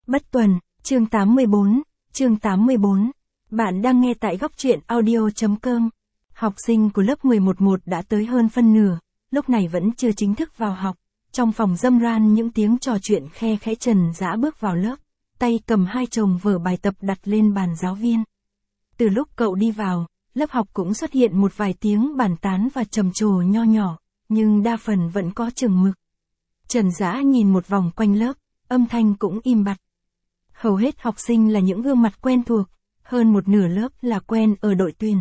Bất Tuần, chương 84. Bạn đang nghe tại góc truyện audio.com. Học sinh của lớp 11 đã tới hơn phân nửa, lúc này vẫn chưa chính thức vào học. Trong phòng râm ran những tiếng trò chuyện khe khẽ. Trần Dã bước vào lớp, tay cầm hai chồng vở bài tập đặt lên bàn giáo viên. Từ lúc cậu đi vào, lớp học cũng xuất hiện một vài tiếng bàn tán và trầm trồ nho nhỏ, nhưng đa phần vẫn có chừng mực. Trần Dã nhìn một vòng quanh lớp, âm thanh cũng im bặt. Hầu hết học sinh là những gương mặt quen thuộc, hơn một nửa lớp là quen ở đội tuyển.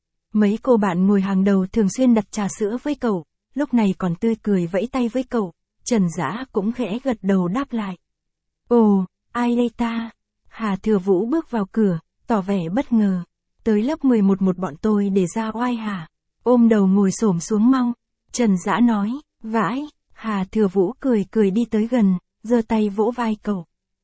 Mấy cô bạn ngồi hàng đầu thường xuyên đặt trà sữa với cậu, lúc này còn tươi cười vẫy tay với cậu. Trần Dã cũng khẽ gật đầu đáp lại. Ồ, ai đây ta? Hà Thừa Vũ bước vào cửa, tỏ vẻ bất ngờ. Tới lớp 11 một bọn tôi để ra oai hả? Ôm đầu ngồi xổm xuống mau. Trần Dã nói, vãi. Hà Thừa Vũ cười đi tới gần, giơ tay vỗ vai cậu.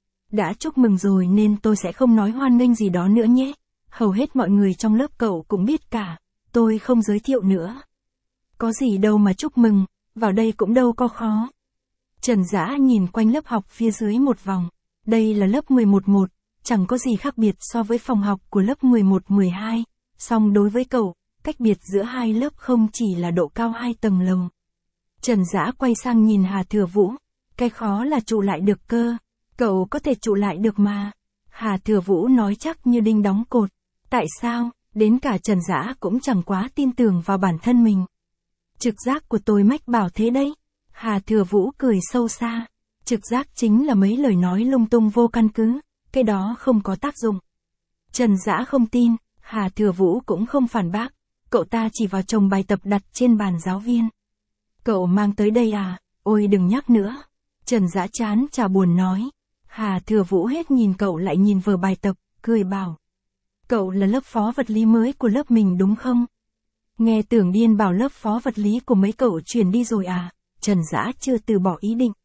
Đã chúc mừng rồi nên tôi sẽ không nói hoan nghênh gì đó nữa nhé. Hầu hết mọi người trong lớp cậu cũng biết cả, tôi không giới thiệu nữa. Có gì đâu mà chúc mừng, vào đây cũng đâu có khó. Trần Dã nhìn quanh lớp học phía dưới một vòng. Đây là lớp 11-1, chẳng có gì khác biệt so với phòng học của lớp 11-12. Song đối với cậu, cách biệt giữa hai lớp không chỉ là độ cao 2 tầng lầu. Trần Dã quay sang nhìn Hà Thừa Vũ. Cái khó là trụ lại được cơ. Cậu có thể trụ lại được mà. Hà Thừa Vũ nói chắc như đinh đóng cột. Tại sao? Đến cả Trần Dã cũng chẳng quá tin tưởng vào bản thân mình. Trực giác của tôi mách bảo thế đấy. Hà Thừa Vũ cười sâu xa. Trực giác chính là mấy lời nói lung tung vô căn cứ. Cái đó không có tác dụng. Trần Dã không tin. Hà Thừa Vũ cũng không phản bác. Cậu ta chỉ vào chồng bài tập đặt trên bàn giáo viên. Cậu mang tới đây à? Ôi đừng nhắc nữa. Trần Dã chán chả buồn nói. Hà Thừa Vũ hết nhìn cậu lại nhìn vở bài tập, cười bảo. Cậu là lớp phó vật lý mới của lớp mình đúng không? Nghe Tưởng Điên bảo lớp phó vật lý của mấy cậu chuyển đi rồi à? Trần Dã chưa từ bỏ ý định.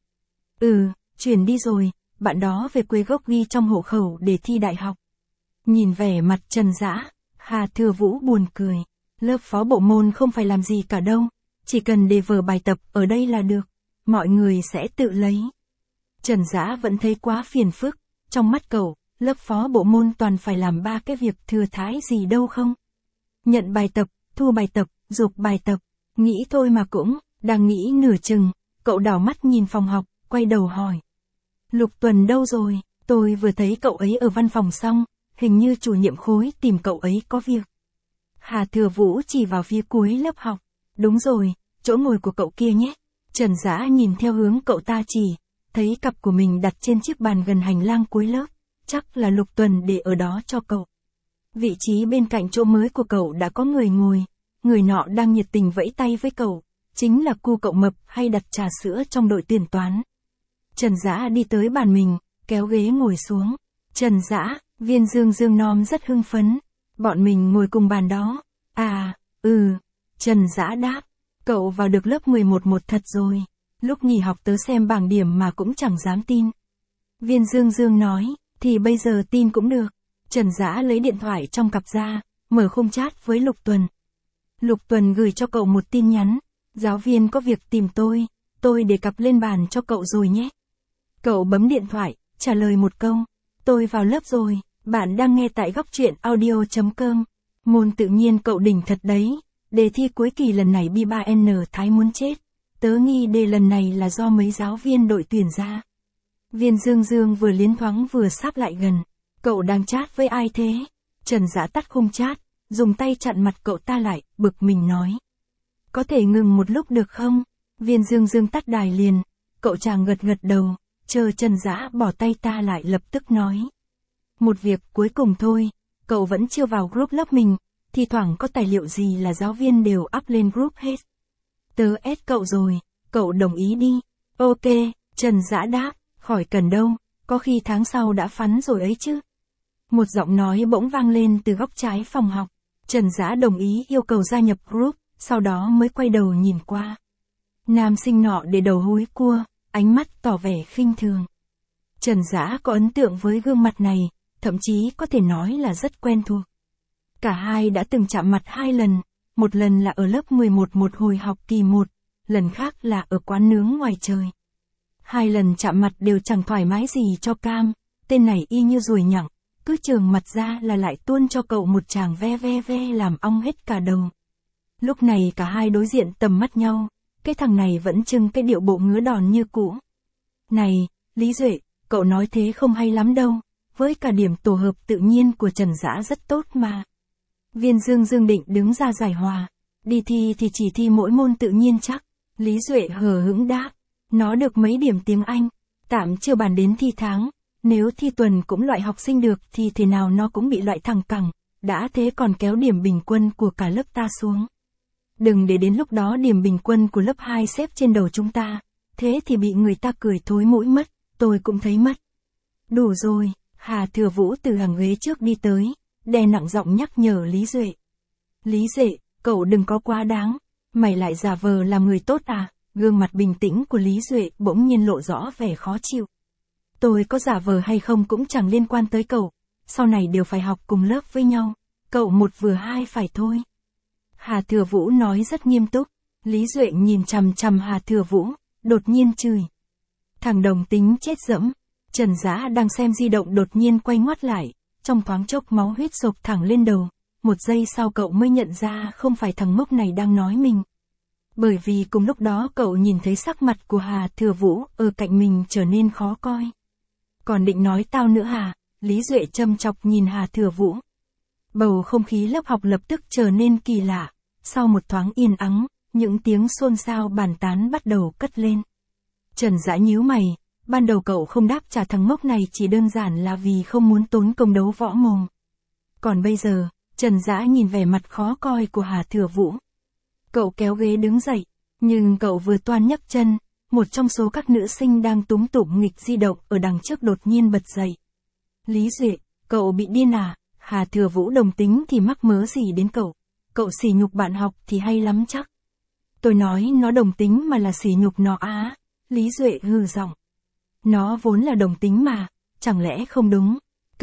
Chuyển đi rồi, bạn đó về quê gốc ghi trong hộ khẩu để thi đại học. Nhìn vẻ mặt Trần Dã, Hà Thừa Vũ buồn cười. Lớp phó bộ môn không phải làm gì cả đâu, chỉ cần để vở bài tập ở đây là được, mọi người sẽ tự lấy. Trần Dã vẫn thấy quá phiền phức, trong mắt cậu, lớp phó bộ môn toàn phải làm 3 cái việc thừa thãi gì đâu không? Nhận bài tập, thu bài tập, giục bài tập, nghĩ thôi mà cũng, đang nghĩ nửa chừng, cậu đảo mắt nhìn phòng học, quay đầu hỏi. Lục Tuần đâu rồi? Tôi vừa thấy cậu ấy ở văn phòng xong, hình như chủ nhiệm khối tìm cậu ấy có việc. Hà Thừa Vũ chỉ vào phía cuối lớp học. Đúng rồi, chỗ ngồi của cậu kia nhé. Trần Dã nhìn theo hướng cậu ta chỉ, thấy cặp của mình đặt trên chiếc bàn gần hành lang cuối lớp, chắc là Lục Tuần để ở đó cho cậu. Vị trí bên cạnh chỗ mới của cậu đã có người ngồi, người nọ đang nhiệt tình vẫy tay với cậu, chính là cu cậu mập hay đặt trà sữa trong đội tuyển toán. Trần Dã đi tới bàn mình, kéo ghế ngồi xuống. Trần Dã, Viên Dương Nom rất hưng phấn, bọn mình ngồi cùng bàn đó. Trần Dã đáp, cậu vào được lớp 11-1 thật rồi. Lúc nghỉ học tớ xem bảng điểm mà cũng chẳng dám tin. Viên Dương nói, thì bây giờ tin cũng được. Trần Dã lấy điện thoại trong cặp ra, mở khung chat với Lục Tuần. Lục Tuần gửi cho cậu một tin nhắn. Giáo viên có việc tìm tôi đề cập lên bàn cho cậu rồi nhé. Cậu bấm điện thoại, trả lời một câu. Tôi vào lớp rồi, bạn đang nghe tại góc truyện audio.com. Môn tự nhiên cậu đỉnh thật đấy. Đề thi cuối kỳ lần này B3N Thái muốn chết. Tớ nghi đề lần này là do mấy giáo viên đội tuyển ra. Viên Dương vừa liến thoáng vừa sáp lại gần. Cậu đang chat với ai thế? Trần Dã tắt khung chat, dùng tay chặn mặt cậu ta lại, bực mình nói. Có thể ngừng một lúc được không? Viên Dương tắt đài liền. Cậu chàng gật đầu, chờ Trần Dã bỏ tay ta lại lập tức nói. Một việc cuối cùng thôi, cậu vẫn chưa vào group lớp mình, thi thoảng có tài liệu gì là giáo viên đều up lên group hết. Tớ add cậu rồi, cậu đồng ý đi. Ok, Trần Dã đáp, khỏi cần đâu, có khi tháng sau đã phắn rồi ấy chứ. Một giọng nói bỗng vang lên từ góc trái phòng học. Trần Dã đồng ý yêu cầu gia nhập group, sau đó mới quay đầu nhìn qua. Nam sinh nọ để đầu húi cua, ánh mắt tỏ vẻ khinh thường. Trần Dã có ấn tượng với gương mặt này, thậm chí có thể nói là rất quen thuộc. Cả hai đã từng chạm mặt 2 lần, một lần là ở lớp 11 một hồi học kỳ 1, lần khác là ở quán nướng ngoài trời. 2 lần chạm mặt đều chẳng thoải mái gì cho cam, tên này y như ruồi nhặng, cứ trường mặt ra là lại tuôn cho cậu một tràng ve ve ve làm ong hết cả đầu. Lúc này cả hai đối diện tầm mắt nhau, cái thằng này vẫn trưng cái điệu bộ ngứa đòn như cũ. Này, Lý Duệ, cậu nói thế không hay lắm đâu, với cả điểm tổ hợp tự nhiên của Trần Dã rất tốt mà. Viên Dương Dương định đứng ra giải hòa, đi thi thì chỉ thi mỗi môn tự nhiên chắc. Lý Duệ hờ hững đáp, nó được mấy điểm tiếng Anh, tạm chưa bàn đến thi tháng, nếu thi tuần cũng loại học sinh được thì thế nào nó cũng bị loại thẳng cẳng, đã thế còn kéo điểm bình quân của cả lớp ta xuống. Đừng để đến lúc đó điểm bình quân của lớp 2 xếp trên đầu chúng ta, thế thì bị người ta cười thối mũi mất, tôi cũng thấy mất. Đủ rồi, Hà Thừa Vũ từ hàng ghế trước đi tới, đè nặng giọng nhắc nhở Lý Duệ. Lý Duệ, cậu đừng có quá đáng, mày lại giả vờ làm người tốt à? Gương mặt bình tĩnh của Lý Duệ bỗng nhiên lộ rõ vẻ khó chịu. Tôi có giả vờ hay không cũng chẳng liên quan tới cậu, sau này đều phải học cùng lớp với nhau, cậu một vừa hai phải thôi. Hà Thừa Vũ nói rất nghiêm túc, Lý Duệ nhìn chằm chằm Hà Thừa Vũ, đột nhiên chửi. Thằng đồng tính chết dẫm. Trần Dã đang xem di động đột nhiên quay ngoắt lại, trong thoáng chốc máu huyết sộc thẳng lên đầu, một giây sau cậu mới nhận ra không phải thằng ngốc này đang nói mình. Bởi vì cùng lúc đó cậu nhìn thấy sắc mặt của Hà Thừa Vũ ở cạnh mình trở nên khó coi. Còn định nói tao nữa hả? Lý Duệ châm chọc nhìn Hà Thừa Vũ. Bầu không khí lớp học lập tức trở nên kỳ lạ, sau một thoáng yên ắng, những tiếng xôn xao bàn tán bắt đầu cất lên. Trần Dã nhíu mày, ban đầu cậu không đáp trả thằng ngốc này chỉ đơn giản là vì không muốn tốn công đấu võ mồm. Còn bây giờ, Trần Dã nhìn vẻ mặt khó coi của Hà Thừa Vũ. Cậu kéo ghế đứng dậy, nhưng cậu vừa toan nhấc chân, một trong số các nữ sinh đang túm tụm nghịch di động ở đằng trước đột nhiên bật dậy. Lý Duệ, cậu bị điên à? Hà Thừa Vũ đồng tính thì mắc mớ gì đến cậu? Cậu sỉ nhục bạn học thì hay lắm chắc. Tôi nói nó đồng tính mà là sỉ nhục nó á. Lý Duệ hừ giọng. Nó vốn là đồng tính mà, chẳng lẽ không đúng?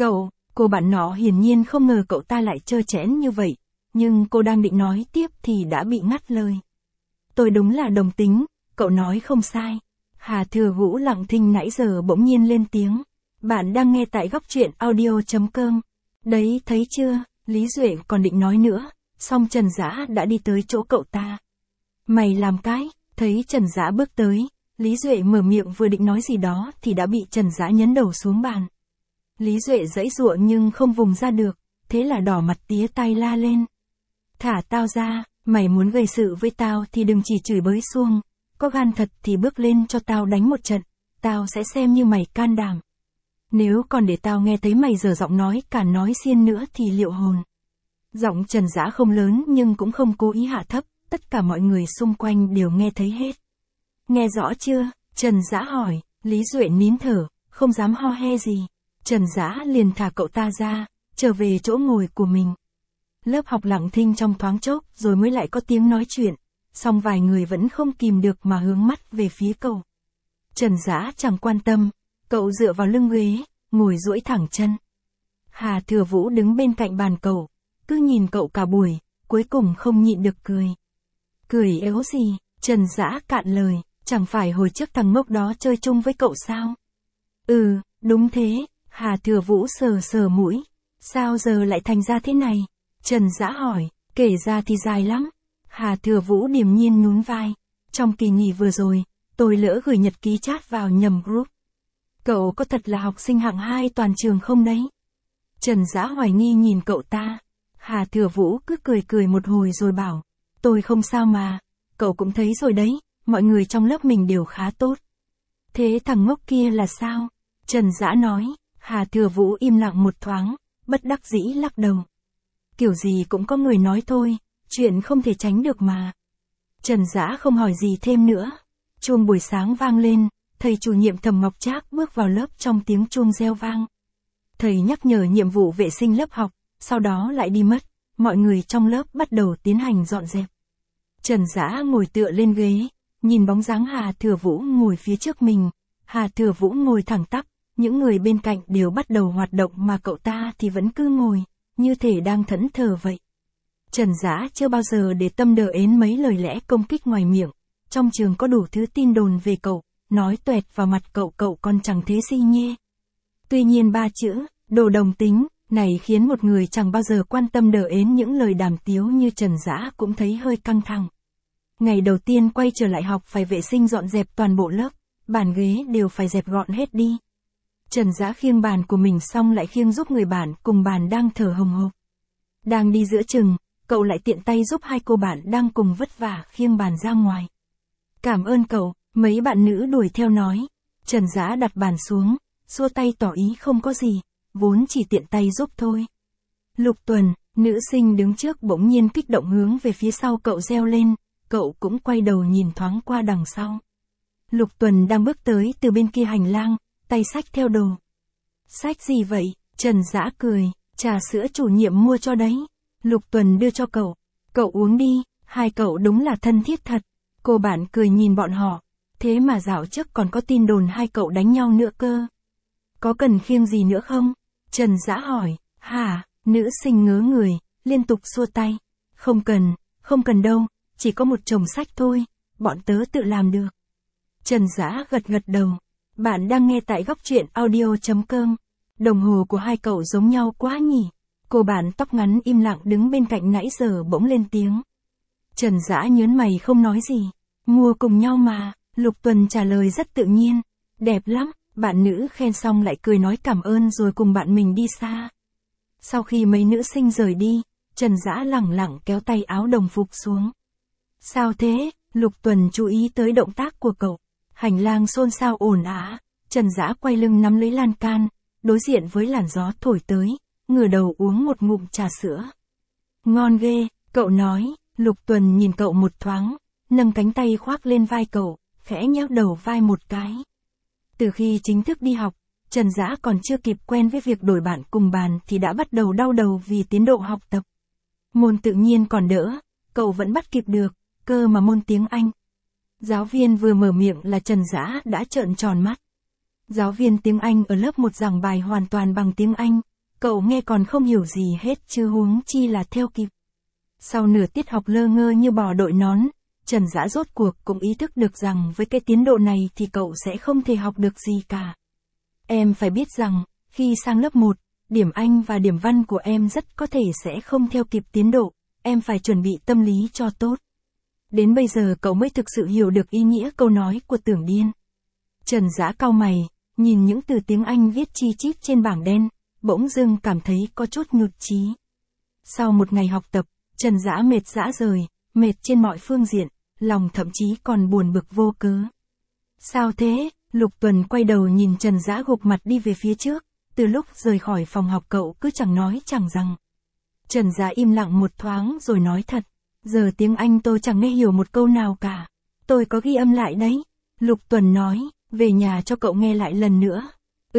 Cô bạn nó hiển nhiên không ngờ cậu ta lại trơ trẽn như vậy, nhưng cô đang định nói tiếp thì đã bị ngắt lời. Tôi đúng là đồng tính, cậu nói không sai. Hà Thừa Vũ lặng thinh nãy giờ bỗng nhiên lên tiếng. Bạn đang nghe tại góc truyện audio.com. Đấy thấy chưa, Lý Duệ còn định nói nữa, song Trần Dã đã đi tới chỗ cậu ta. Mày làm cái, thấy Trần Dã bước tới, Lý Duệ mở miệng vừa định nói gì đó thì đã bị Trần Dã nhấn đầu xuống bàn. Lý Duệ giãy giụa nhưng không vùng ra được, thế là đỏ mặt tía tay la lên. Thả tao ra, mày muốn gây sự với tao thì đừng chỉ chửi bới suông, có gan thật thì bước lên cho tao đánh một trận, tao sẽ xem như mày can đảm. Nếu còn để tao nghe thấy mày giở giọng nói cả nói xiên nữa thì liệu hồn. Giọng Trần Dã không lớn nhưng cũng không cố ý hạ thấp, tất cả mọi người xung quanh đều nghe thấy hết. Nghe rõ chưa? Trần Dã hỏi. Lý Duệ nín thở, không dám ho he gì. Trần Dã liền thả cậu ta ra, trở về chỗ ngồi của mình. Lớp học lặng thinh trong thoáng chốc rồi mới lại có tiếng nói chuyện, song vài người vẫn không kìm được mà hướng mắt về phía cậu. Trần Dã chẳng quan tâm, cậu dựa vào lưng ghế, ngồi duỗi thẳng chân. Hà Thừa Vũ đứng bên cạnh bàn cậu, cứ nhìn cậu cả buổi, cuối cùng không nhịn được cười. Cười éo gì? Trần Dã cạn lời, chẳng phải hồi trước thằng ngốc đó chơi chung với cậu sao? Ừ, đúng thế, Hà Thừa Vũ sờ sờ mũi. Sao giờ lại thành ra thế này? Trần Dã hỏi, kể ra thì dài lắm. Hà Thừa Vũ điềm nhiên nhún vai. Trong kỳ nghỉ vừa rồi, tôi lỡ gửi nhật ký chat vào nhầm group. Cậu có thật là học sinh hạng 2 toàn trường không đấy? Trần Dã hoài nghi nhìn cậu ta. Hà Thừa Vũ cứ cười cười một hồi rồi bảo, tôi không sao mà, cậu cũng thấy rồi đấy, mọi người trong lớp mình đều khá tốt. Thế thằng ngốc kia là sao? Trần Dã nói. Hà Thừa Vũ im lặng một thoáng, bất đắc dĩ lắc đầu. Kiểu gì cũng có người nói thôi, chuyện không thể tránh được mà. Trần Dã không hỏi gì thêm nữa. Chuông buổi sáng vang lên, thầy chủ nhiệm Thẩm Ngọc Trác bước vào lớp trong tiếng chuông reo vang. Thầy nhắc nhở nhiệm vụ vệ sinh lớp học, sau đó lại đi mất, mọi người trong lớp bắt đầu tiến hành dọn dẹp. Trần Dã ngồi tựa lên ghế, nhìn bóng dáng Hà Thừa Vũ ngồi phía trước mình. Hà Thừa Vũ ngồi thẳng tắp, những người bên cạnh đều bắt đầu hoạt động mà cậu ta thì vẫn cứ ngồi, như thể đang thẫn thờ vậy. Trần Dã chưa bao giờ để tâm đờ ến mấy lời lẽ công kích ngoài miệng, trong trường có đủ thứ tin đồn về cậu, nói toẹt vào mặt cậu còn chẳng thế gì nhê. Tuy nhiên ba chữ, đồ đồng tính, này khiến một người chẳng bao giờ quan tâm đờ ến những lời đàm tiếu như Trần Dã cũng thấy hơi căng thẳng. Ngày đầu tiên quay trở lại học phải vệ sinh dọn dẹp toàn bộ lớp, bàn ghế đều phải dẹp gọn hết đi. Trần Dã khiêng bàn của mình xong lại khiêng giúp người bạn cùng bàn đang thở hồng hộc. Đang đi giữa chừng, cậu lại tiện tay giúp hai cô bạn đang cùng vất vả khiêng bàn ra ngoài. Cảm ơn cậu, mấy bạn nữ đuổi theo nói. Trần Dã đặt bàn xuống, xua tay tỏ ý không có gì, vốn chỉ tiện tay giúp thôi. Lục Tuần, nữ sinh đứng trước bỗng nhiên kích động hướng về phía sau cậu reo lên, cậu cũng quay đầu nhìn thoáng qua đằng sau. Lục Tuần đang bước tới từ bên kia hành lang, tay xách theo đồ. Xách gì vậy? Trần Dã cười, trà sữa chủ nhiệm mua cho đấy. Lục Tuần đưa cho cậu. Cậu uống đi, hai cậu đúng là thân thiết thật. Cô bạn cười nhìn bọn họ. Thế mà dạo trước còn có tin đồn hai cậu đánh nhau nữa cơ. Có cần khiêng gì nữa không? Trần Dã hỏi. Hả? Nữ sinh ngớ người, liên tục xua tay. Không cần đâu, chỉ có một chồng sách thôi, bọn tớ tự làm được. Trần Dã gật đầu. Bạn đang nghe tại góc truyện audio.com. Đồng hồ của hai cậu giống nhau quá nhỉ. Cô bạn tóc ngắn im lặng đứng bên cạnh nãy giờ bỗng lên tiếng. Trần Dã nhớn mày không nói gì. Mua cùng nhau mà, Lục Tuần trả lời rất tự nhiên. Đẹp lắm, bạn nữ khen xong lại cười nói cảm ơn rồi cùng bạn mình đi xa. Sau khi mấy nữ sinh rời đi, Trần Dã lẳng lặng kéo tay áo đồng phục xuống. Sao thế? Lục Tuần chú ý tới động tác của cậu. Hành lang xôn xao ồn ào. Trần Dã quay lưng nắm lấy lan can, đối diện với làn gió thổi tới, ngửa đầu uống một ngụm trà sữa. Ngon ghê, cậu nói. Lục Tuần nhìn cậu một thoáng, nâng cánh tay khoác lên vai cậu, khẽ nhéo đầu vai một cái. Từ khi chính thức đi học, Trần Dã còn chưa kịp quen với việc đổi bạn cùng bàn thì đã bắt đầu đau đầu vì tiến độ học tập. Môn tự nhiên còn đỡ, cậu vẫn bắt kịp được, cơ mà môn tiếng Anh. Giáo viên vừa mở miệng là Trần Dã đã trợn tròn mắt. Giáo viên tiếng Anh ở lớp 1 giảng bài hoàn toàn bằng tiếng Anh, cậu nghe còn không hiểu gì hết chứ huống chi là theo kịp. Sau nửa tiết học lơ ngơ như bò đội nón, Trần Dã rốt cuộc cũng ý thức được rằng với cái tiến độ này thì cậu sẽ không thể học được gì cả. Em phải biết rằng, khi sang lớp 1, điểm Anh và điểm văn của em rất có thể sẽ không theo kịp tiến độ, em phải chuẩn bị tâm lý cho tốt. Đến bây giờ cậu mới thực sự hiểu được ý nghĩa câu nói của Tưởng Điên. Trần Dã cau mày, nhìn những từ tiếng Anh viết chi chít trên bảng đen, bỗng dưng cảm thấy có chút nhụt chí. Sau một ngày học tập, Trần Dã mệt rã rời, mệt trên mọi phương diện, lòng thậm chí còn buồn bực vô cớ. Sao thế? Lục Tuần quay đầu nhìn Trần Dã gục mặt đi về phía trước, từ lúc rời khỏi phòng học cậu cứ chẳng nói chẳng rằng. Trần Dã im lặng một thoáng rồi nói thật, giờ tiếng Anh tôi chẳng nghe hiểu một câu nào cả. Tôi có ghi âm lại đấy. Lục Tuần nói, về nhà cho cậu nghe lại lần nữa.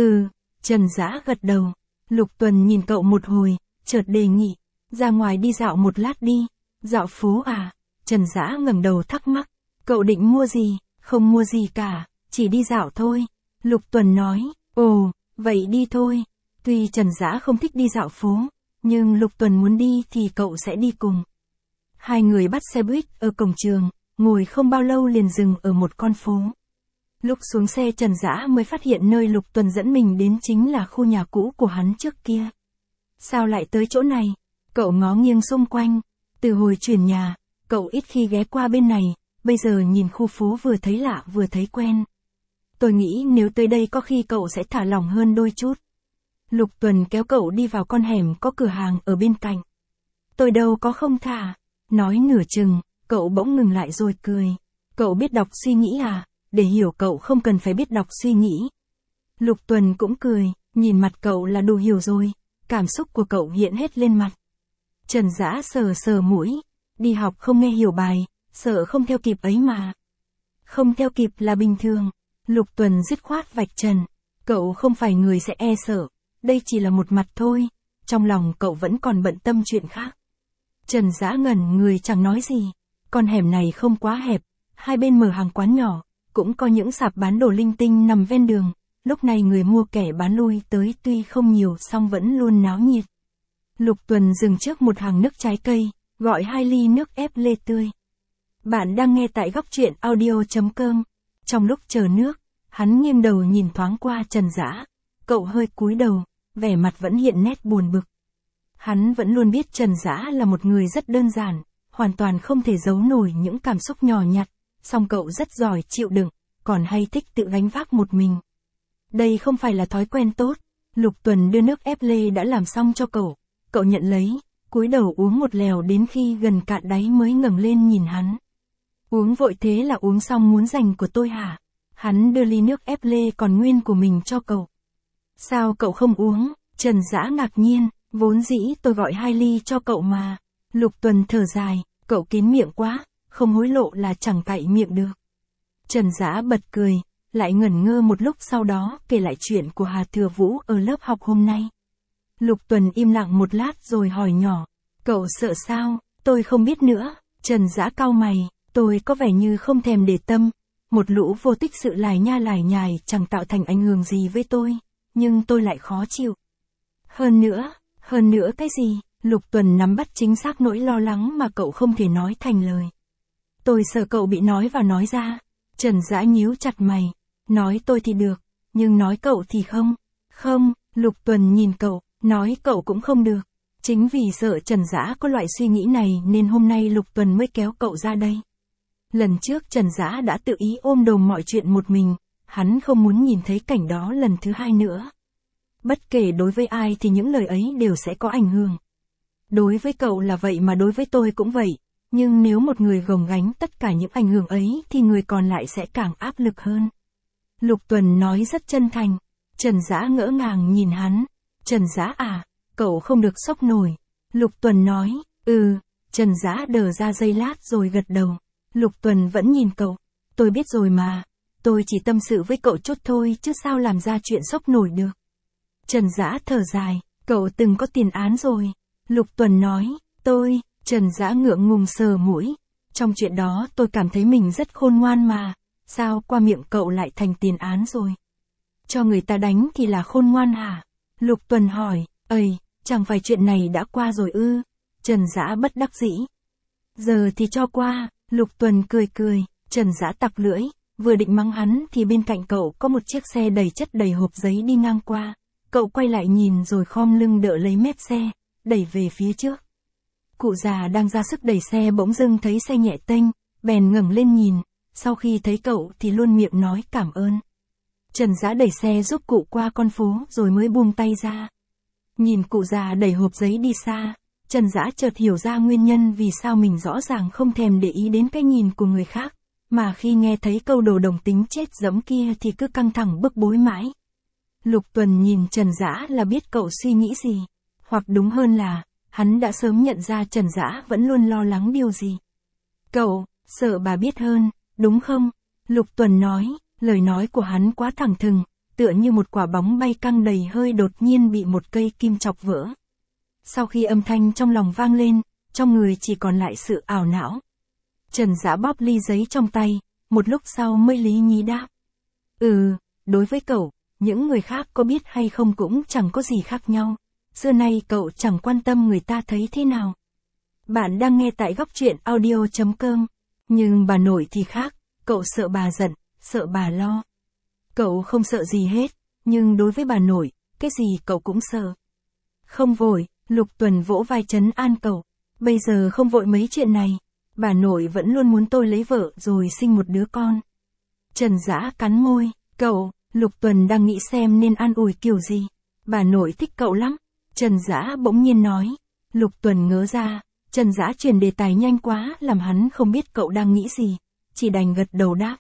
Trần Dã gật đầu. Lục Tuần nhìn cậu một hồi, chợt đề nghị, ra ngoài đi dạo một lát đi. Dạo phố à? Trần Dã ngẩng đầu thắc mắc, cậu định mua gì? Không mua gì cả, chỉ đi dạo thôi. Lục Tuần nói, ồ, vậy đi thôi. Tuy Trần Dã không thích đi dạo phố, nhưng Lục Tuần muốn đi thì cậu sẽ đi cùng. Hai người bắt xe buýt ở cổng trường, ngồi không bao lâu liền dừng ở một con phố. Lúc xuống xe Trần Dã mới phát hiện nơi Lục Tuần dẫn mình đến chính là khu nhà cũ của hắn trước kia. Sao lại tới chỗ này? Cậu ngó nghiêng xung quanh. Từ hồi chuyển nhà, cậu ít khi ghé qua bên này, bây giờ nhìn khu phố vừa thấy lạ vừa thấy quen. Tôi nghĩ nếu tới đây có khi cậu sẽ thả lỏng hơn đôi chút. Lục Tuần kéo cậu đi vào con hẻm có cửa hàng ở bên cạnh. Tôi đâu có không thả. Nói nửa chừng, cậu bỗng ngừng lại rồi cười. Cậu biết đọc suy nghĩ à? Để hiểu cậu không cần phải biết đọc suy nghĩ. Lục Tuần cũng cười, nhìn mặt cậu là đủ hiểu rồi. Cảm xúc của cậu hiện hết lên mặt. Trần Dã sờ mũi. Đi học không nghe hiểu bài, sợ không theo kịp ấy mà. Không theo kịp là bình thường. Lục Tuần dứt khoát vạch trần. Cậu không phải người sẽ e sợ. Đây chỉ là một mặt thôi. Trong lòng cậu vẫn còn bận tâm chuyện khác. Trần Dã ngẩn người chẳng nói gì. Con hẻm này không quá hẹp. Hai bên mở hàng quán nhỏ. Cũng có những sạp bán đồ linh tinh nằm ven đường. Lúc này người mua kẻ bán lui tới tuy không nhiều song vẫn luôn náo nhiệt. Lục Tuần dừng trước một hàng nước trái cây, gọi 2 ly nước ép lê tươi. Bạn đang nghe tại góc truyện audio.com. Trong lúc chờ nước, hắn nghiêng đầu nhìn thoáng qua Trần Dã. Cậu hơi cúi đầu, vẻ mặt vẫn hiện nét buồn bực. Hắn vẫn luôn biết Trần Dã là một người rất đơn giản, hoàn toàn không thể giấu nổi những cảm xúc nhỏ nhặt, song cậu rất giỏi chịu đựng, còn hay thích tự gánh vác một mình. Đây không phải là thói quen tốt. Lục Tuần đưa nước ép lê đã làm xong cho cậu. Cậu nhận lấy, cúi đầu uống một lèo đến khi gần cạn đáy mới ngẩng lên nhìn hắn. Uống vội thế là uống xong muốn dành của tôi hả? Hắn đưa ly nước ép lê còn nguyên của mình cho cậu. Sao cậu không uống? Trần Dã ngạc nhiên, vốn dĩ tôi gọi 2 ly cho cậu mà. Lục Tuần thở dài, cậu kín miệng quá, không hối lộ là chẳng cậy miệng được. Trần Dã bật cười, lại ngẩn ngơ một lúc sau đó kể lại chuyện của Hà Thừa Vũ ở lớp học hôm nay. Lục Tuần im lặng một lát rồi hỏi nhỏ, cậu sợ sao? Tôi không biết nữa. Trần Dã cau mày, tôi có vẻ như không thèm để tâm. Một lũ vô tích sự lải nha lải nhải chẳng tạo thành ảnh hưởng gì với tôi, nhưng tôi lại khó chịu. Hơn nữa cái gì? Lục Tuần nắm bắt chính xác nỗi lo lắng mà cậu không thể nói thành lời. Tôi sợ cậu bị nói vào nói ra. Trần Dã nhíu chặt mày, nói tôi thì được, nhưng nói cậu thì không. Không, Lục Tuần nhìn cậu, nói cậu cũng không được. Chính vì sợ Trần Dã có loại suy nghĩ này nên hôm nay Lục Tuần mới kéo cậu ra đây. Lần trước Trần Dã đã tự ý ôm đồm mọi chuyện một mình, hắn không muốn nhìn thấy cảnh đó lần thứ hai nữa. Bất kể đối với ai thì những lời ấy đều sẽ có ảnh hưởng. Đối với cậu là vậy mà đối với tôi cũng vậy, nhưng nếu một người gồng gánh tất cả những ảnh hưởng ấy thì người còn lại sẽ càng áp lực hơn. Lục Tuần nói rất chân thành. Trần Dã ngỡ ngàng nhìn hắn. Trần Dã à, cậu không được sốc nổi. Lục Tuần nói, Trần Dã đờ ra giây lát rồi gật đầu. Lục Tuần vẫn nhìn cậu. Tôi biết rồi mà, tôi chỉ tâm sự với cậu chút thôi chứ sao làm ra chuyện sốc nổi được. Trần Dã thở dài, cậu từng có tiền án rồi. Lục Tuần nói, Trần Dã ngượng ngùng sờ mũi. Trong chuyện đó tôi cảm thấy mình rất khôn ngoan mà, sao qua miệng cậu lại thành tiền án rồi? Cho người ta đánh thì là khôn ngoan hả? Lục Tuần hỏi, chẳng phải chuyện này đã qua rồi ư? Trần Dã bất đắc dĩ. Giờ thì cho qua. Lục Tuần cười. Trần Dã tặc lưỡi, vừa định mắng hắn thì bên cạnh cậu có một chiếc xe đầy chất đầy hộp giấy đi ngang qua. Cậu quay lại nhìn rồi khom lưng đỡ lấy mép xe, đẩy về phía trước. Cụ già đang ra sức đẩy xe bỗng dưng thấy xe nhẹ tênh, bèn ngẩng lên nhìn, sau khi thấy cậu thì luôn miệng nói cảm ơn. Trần Dã đẩy xe giúp cụ qua con phố rồi mới buông tay ra. Nhìn cụ già đẩy hộp giấy đi xa, Trần Dã chợt hiểu ra nguyên nhân vì sao mình rõ ràng không thèm để ý đến cái nhìn của người khác, mà khi nghe thấy câu đồ đồng tính chết dẫm kia thì cứ căng thẳng bức bối mãi. Lục Tuần nhìn Trần Dã là biết cậu suy nghĩ gì, hoặc đúng hơn là, hắn đã sớm nhận ra Trần Dã vẫn luôn lo lắng điều gì. Cậu, sợ bà biết hơn, đúng không? Lục Tuần nói, lời nói của hắn quá thẳng thừng, tựa như một quả bóng bay căng đầy hơi đột nhiên bị một cây kim chọc vỡ. Sau khi âm thanh trong lòng vang lên, trong người chỉ còn lại sự ảo não. Trần Dã bóp ly giấy trong tay, một lúc sau mới lý nhí đáp. Đối với cậu, những người khác có biết hay không cũng chẳng có gì khác nhau. Xưa nay cậu chẳng quan tâm người ta thấy thế nào. Bạn đang nghe tại góc truyện audio.com. Nhưng bà nội thì khác, cậu sợ bà giận, sợ bà lo. Cậu không sợ gì hết, nhưng đối với bà nội, cái gì cậu cũng sợ. Không vội, Lục Tuần vỗ vai trấn an cậu. Bây giờ không vội mấy chuyện này. Bà nội vẫn luôn muốn tôi lấy vợ rồi sinh một đứa con. Trần Dã cắn môi, cậu, Lục Tuần đang nghĩ xem nên an ủi kiểu gì. Bà nội thích cậu lắm. Trần Dã bỗng nhiên nói. Lục Tuần ngớ ra, Trần Dã chuyển đề tài nhanh quá làm hắn không biết cậu đang nghĩ gì, chỉ đành gật đầu đáp.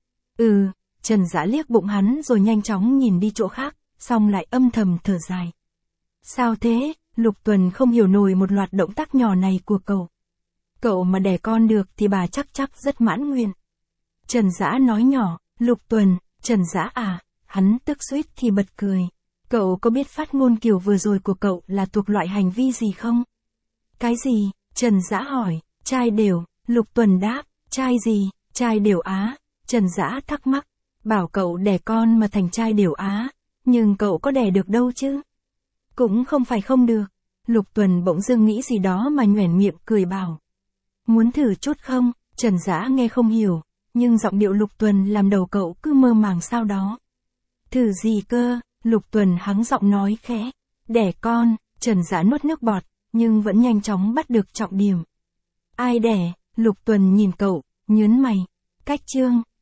Trần Dã liếc bụng hắn rồi nhanh chóng nhìn đi chỗ khác, xong lại âm thầm thở dài. Sao thế? Lục Tuần không hiểu nổi một loạt động tác nhỏ này của cậu. Cậu mà đẻ con được thì bà chắc rất mãn nguyện. Trần Dã nói nhỏ, Lục Tuần, Trần Dã à, hắn tức suýt thì bật cười. Cậu có biết phát ngôn kiểu vừa rồi của cậu là thuộc loại hành vi gì không? Cái gì? Trần Dã hỏi. Trai đều, Lục Tuần đáp. Trai gì? Trai đều á. Trần Dã thắc mắc. Bảo cậu đẻ con mà thành trai đều á. Nhưng cậu có đẻ được đâu chứ? Cũng không phải không được. Lục Tuần bỗng dưng nghĩ gì đó mà nhoẻn miệng cười bảo. Muốn thử chút không? Trần Dã nghe không hiểu, nhưng giọng điệu Lục Tuần làm đầu cậu cứ mơ màng sao đó. Thử gì cơ? Lục Tuần hắng giọng nói khẽ. Đẻ con, Trần Dã nuốt nước bọt, nhưng vẫn nhanh chóng bắt được trọng điểm. Ai đẻ? Lục Tuần nhìn cậu, nhớn mày. Cách Trương,